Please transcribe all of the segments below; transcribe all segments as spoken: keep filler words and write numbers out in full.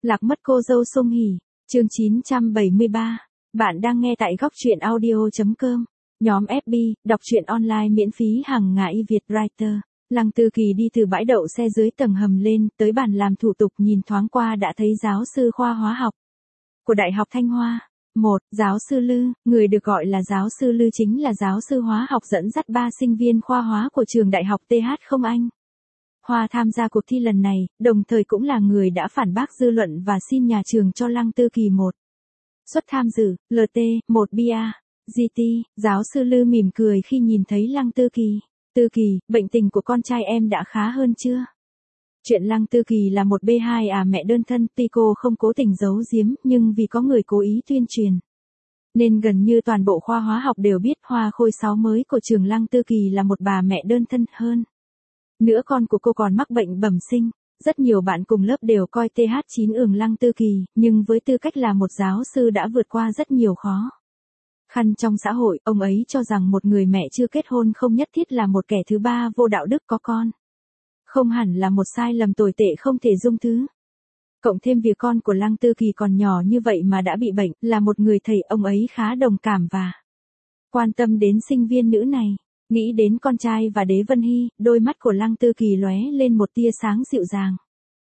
Lạc mất cô dâu Song Hỷ, chương chín trăm bảy mươi ba. Bạn đang nghe tại góc truyện audio chấm com. Nhóm ép bê, đọc truyện online miễn phí hàng ngày Việt Writer. Lăng Tư Kỳ đi từ bãi đậu xe dưới tầng hầm lên, tới bàn làm thủ tục, nhìn thoáng qua đã thấy giáo sư khoa hóa học của Đại học Thanh Hoa. Một, giáo sư Lư, người được gọi là giáo sư Lư chính là giáo sư hóa học dẫn dắt ba sinh viên khoa hóa của trường Đại học tê hát không Anh Hoa tham gia cuộc thi lần này, đồng thời cũng là người đã phản bác dư luận và xin nhà trường cho Lăng Tư Kỳ một suất tham dự, lờ tê, một bê a, giê tê. Giáo sư Lư mỉm cười khi nhìn thấy Lăng Tư Kỳ. Tư Kỳ, bệnh tình của con trai em đã khá hơn chưa? Chuyện Lăng Tư Kỳ là một bê hai à mẹ đơn thân, tuy cô không cố tình giấu giếm, nhưng vì có người cố ý tuyên truyền, nên gần như toàn bộ khoa hóa học đều biết Hoa Khôi sáu mới của trường Lăng Tư Kỳ là một bà mẹ đơn thân. Hơn nữa con của cô còn mắc bệnh bẩm sinh. Rất nhiều bạn cùng lớp đều coi tê hát chín ường Lăng Tư Kỳ, nhưng với tư cách là một giáo sư đã vượt qua rất nhiều khó khăn trong xã hội, ông ấy cho rằng một người mẹ chưa kết hôn không nhất thiết là một kẻ thứ ba vô đạo đức, có con không hẳn là một sai lầm tồi tệ không thể dung thứ. Cộng thêm việc con của Lăng Tư Kỳ còn nhỏ như vậy mà đã bị bệnh, là một người thầy, ông ấy khá đồng cảm và quan tâm đến sinh viên nữ này. Nghĩ đến con trai và Đế Vân Hy, đôi mắt của Lăng Tư Kỳ lóe lên một tia sáng dịu dàng.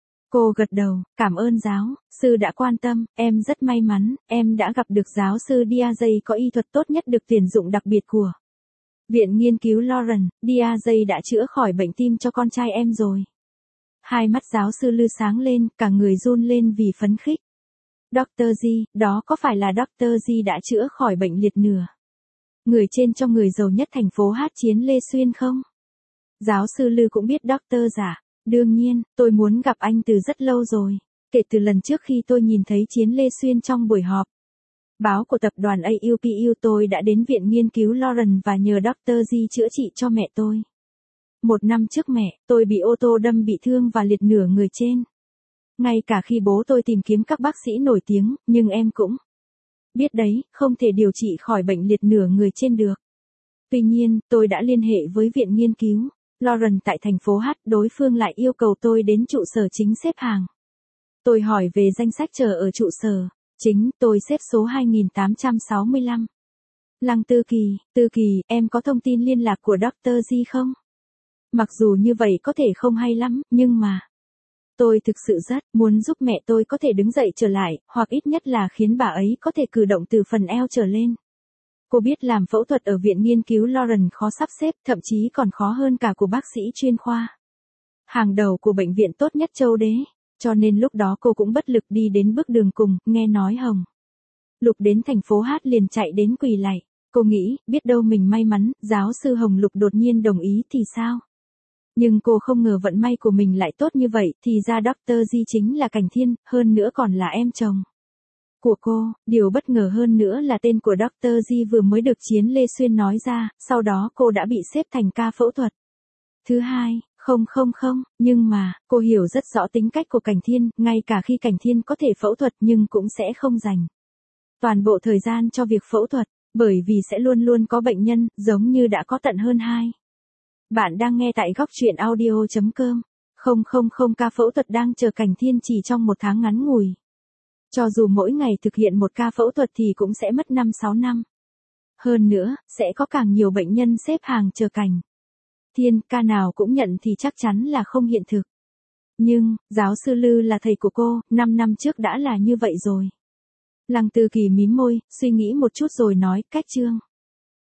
Cô gật đầu, cảm ơn giáo sư đã quan tâm, em rất may mắn, em đã gặp được giáo sư Diazay có y thuật tốt nhất được tuyển dụng đặc biệt của Viện Nghiên cứu Lawrence. Diazay đã chữa khỏi bệnh tim cho con trai em rồi. Hai mắt giáo sư Lư sáng lên, cả người run lên vì phấn khích. doctor G, đó có phải là doctor G đã chữa khỏi bệnh liệt nửa người trên cho người giàu nhất thành phố Hát Chiến Lê Xuyên không? Giáo sư Lư cũng biết doctor giả. Đương nhiên, tôi muốn gặp anh từ rất lâu rồi. Kể từ lần trước khi tôi nhìn thấy Chiến Lê Xuyên trong buổi họp báo của tập đoàn a u pê u, tôi đã đến Viện Nghiên cứu Lawrence và nhờ doctor G chữa trị cho mẹ tôi. Một năm trước mẹ tôi bị ô tô đâm bị thương và liệt nửa người trên. Ngay cả khi bố tôi tìm kiếm các bác sĩ nổi tiếng, nhưng em cũng biết đấy, không thể điều trị khỏi bệnh liệt nửa người trên được. Tuy nhiên, tôi đã liên hệ với Viện Nghiên cứu Lawrence tại thành phố H, đối phương lại yêu cầu tôi đến trụ sở chính xếp hàng. Tôi hỏi về danh sách chờ ở trụ sở chính, tôi xếp số hai nghìn tám trăm sáu mươi lăm. Lăng Tư Kỳ, Tư Kỳ, em có thông tin liên lạc của doctor G không? Mặc dù như vậy có thể không hay lắm, nhưng mà tôi thực sự rất muốn giúp mẹ tôi có thể đứng dậy trở lại, hoặc ít nhất là khiến bà ấy có thể cử động từ phần eo trở lên. Cô biết làm phẫu thuật ở Viện Nghiên cứu Lawrence khó sắp xếp, thậm chí còn khó hơn cả của bác sĩ chuyên khoa hàng đầu của bệnh viện tốt nhất châu Đế. Cho nên lúc đó cô cũng bất lực đi đến bước đường cùng. Nghe nói Hồng Lục đến thành phố Hát liền chạy đến quỳ lạy. Cô nghĩ, biết đâu mình may mắn, giáo sư Hồng Lục đột nhiên đồng ý thì sao? Nhưng cô không ngờ vận may của mình lại tốt như vậy, thì ra doctor G chính là Cảnh Thiên, hơn nữa còn là em chồng của cô. Điều bất ngờ hơn nữa là tên của doctor G vừa mới được Chiến Lê Xuyên nói ra, sau đó cô đã bị xếp thành ca phẫu thuật thứ hai. Không không không, nhưng mà, cô hiểu rất rõ tính cách của Cảnh Thiên, ngay cả khi Cảnh Thiên có thể phẫu thuật nhưng cũng sẽ không dành toàn bộ thời gian cho việc phẫu thuật, bởi vì sẽ luôn luôn có bệnh nhân, giống như đã có tận hơn hai. Bạn đang nghe tại góc truyện audio chấm com. Không không không ca phẫu thuật đang chờ Cảnh Thiên chỉ trong một tháng ngắn ngủi. Cho dù mỗi ngày thực hiện một ca phẫu thuật thì cũng sẽ mất năm sáu năm. Hơn nữa, sẽ có càng nhiều bệnh nhân xếp hàng chờ Cảnh Thiên, ca nào cũng nhận thì chắc chắn là không hiện thực. Nhưng, giáo sư Lư là thầy của cô, năm năm trước đã là như vậy rồi. Lăng Tư Kỳ mím môi, suy nghĩ một chút rồi nói, cách chương